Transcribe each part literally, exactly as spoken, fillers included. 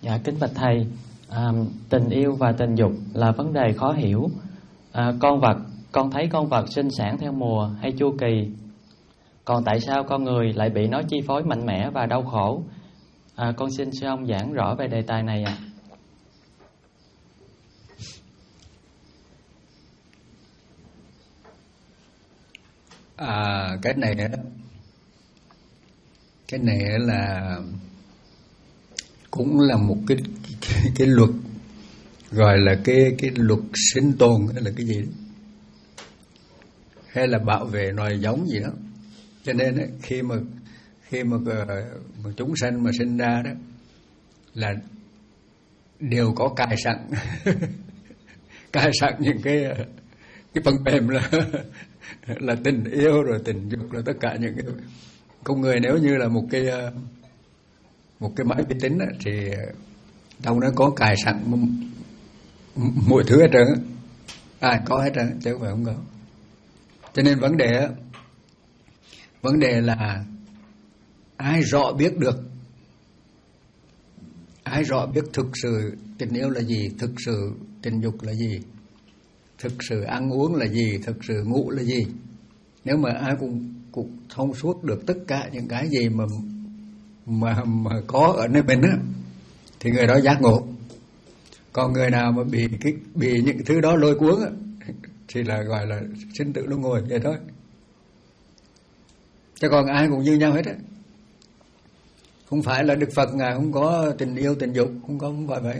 Dạ, kính bạch thầy, à, tình yêu và tình dục là vấn đề khó hiểu. À, con vật, con thấy con vật sinh sản theo mùa hay chu kỳ, còn tại sao con người lại bị nó chi phối mạnh mẽ và đau khổ? À, con xin sư ông giảng rõ về đề tài này ạ. À. à cái này cái này là cũng là một cái cái, cái luật, gọi là cái cái luật sinh tồn hay là cái gì đó, hay là bảo vệ loài giống gì đó. Cho nên ấy, khi mà khi mà, mà chúng sanh mà sinh ra đó là đều có cài sẵn cài sẵn những cái cái phần mềm là là tình yêu rồi tình dục, rồi tất cả những cái con người. Nếu như là một cái một cái máy vi tính đó, thì trong đó có cài sẵn mọi thứ hết trơn, ai có hết trơn chứ không phải không có. Cho nên vấn đề vấn đề là ai rõ biết được, ai rõ biết thực sự tình yêu là gì, thực sự tình dục là gì, thực sự ăn uống là gì, thực sự ngủ là gì. Nếu mà ai cũng cũng thông suốt được tất cả những cái gì mà mà mà có ở nơi mình á, thì người đó giác ngộ. Còn người nào mà bị cái bị những thứ đó lôi cuốn á, thì là gọi là sinh tử luân hồi vậy thôi. Chứ còn ai cũng như nhau hết á. Không phải là Đức Phật ngài không có tình yêu tình dục, không có, không phải vậy,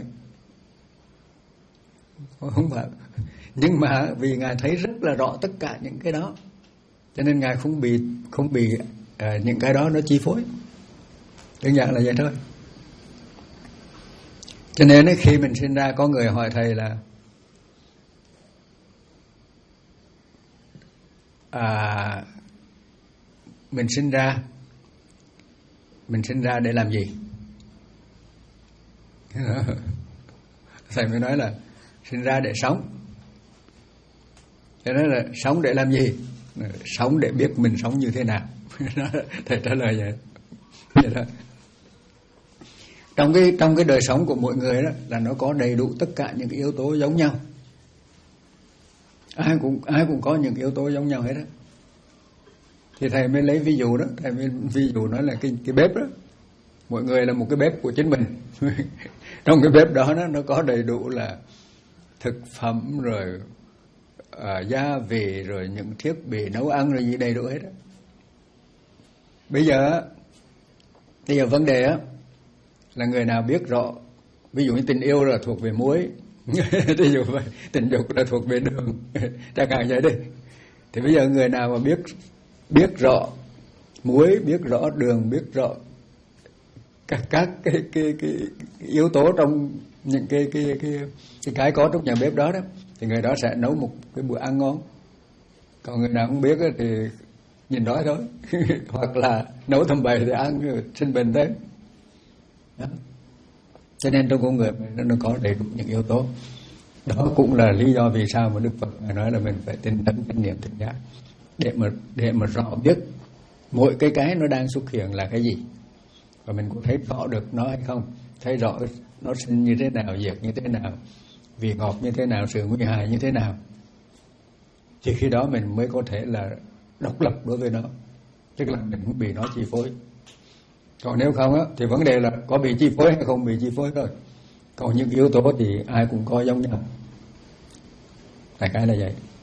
không phải. Nhưng mà vì ngài thấy rất là rõ tất cả những cái đó, cho nên ngài không bị không bị uh, những cái đó nó chi phối. Đơn giản là vậy thôi. Cho nên ấy, khi mình sinh ra, có người hỏi thầy là à, mình sinh ra mình sinh ra để làm gì? Thầy mới nói là sinh ra để sống. Cho nên là sống để làm gì? Sống để biết mình sống như thế nào. Thầy trả lời vậy. Vậy đó. Trong cái trong cái đời sống của mỗi người đó là nó có đầy đủ tất cả những cái yếu tố giống nhau. Ai cũng ai cũng có những yếu tố giống nhau hết á. Thì thầy mới lấy ví dụ đó, thầy mới ví dụ nói là cái cái bếp đó. Mỗi người là một cái bếp của chính mình. Trong cái bếp đó nó nó có đầy đủ là thực phẩm rồi à, gia vị rồi những thiết bị nấu ăn rồi gì đầy đủ hết á. Bây giờ bây giờ vấn đề á là người nào biết rõ, ví dụ như tình yêu là thuộc về muối, ví dụ vậy, tình dục là thuộc về đường, chẳng hạn vậy đi. Thì bây giờ người nào mà biết biết rõ muối, biết rõ đường, biết rõ các các cái cái cái, cái yếu tố trong những cái cái cái cái cái có trong nhà bếp đó đó, thì người đó sẽ nấu một cái bữa ăn ngon. Còn người nào không biết thì nhìn đói thôi, hoặc là nấu thầm bậy thì ăn sinh bệnh đấy. Đó. Cho nên trong con người nó có đầy đủ những yếu tố. Đó cũng là lý do vì sao mà Đức Phật nói là mình phải tin tấn chánh niệm tỉnh giác, để mà để mà rõ biết mỗi cái cái nó đang xuất hiện là cái gì, và mình có thấy rõ được nó hay không, thấy rõ nó sinh như thế nào, diệt như thế nào, vị ngọt như thế nào, sự nguy hại như thế nào, thì khi đó mình mới có thể là độc lập đối với nó, tức là mình không bị nó chi phối. Còn nếu không á, thì vấn đề là có bị chi phối hay không bị chi phối thôi. Còn những yếu tố thì ai cũng có giống nhau. Đại khái là vậy.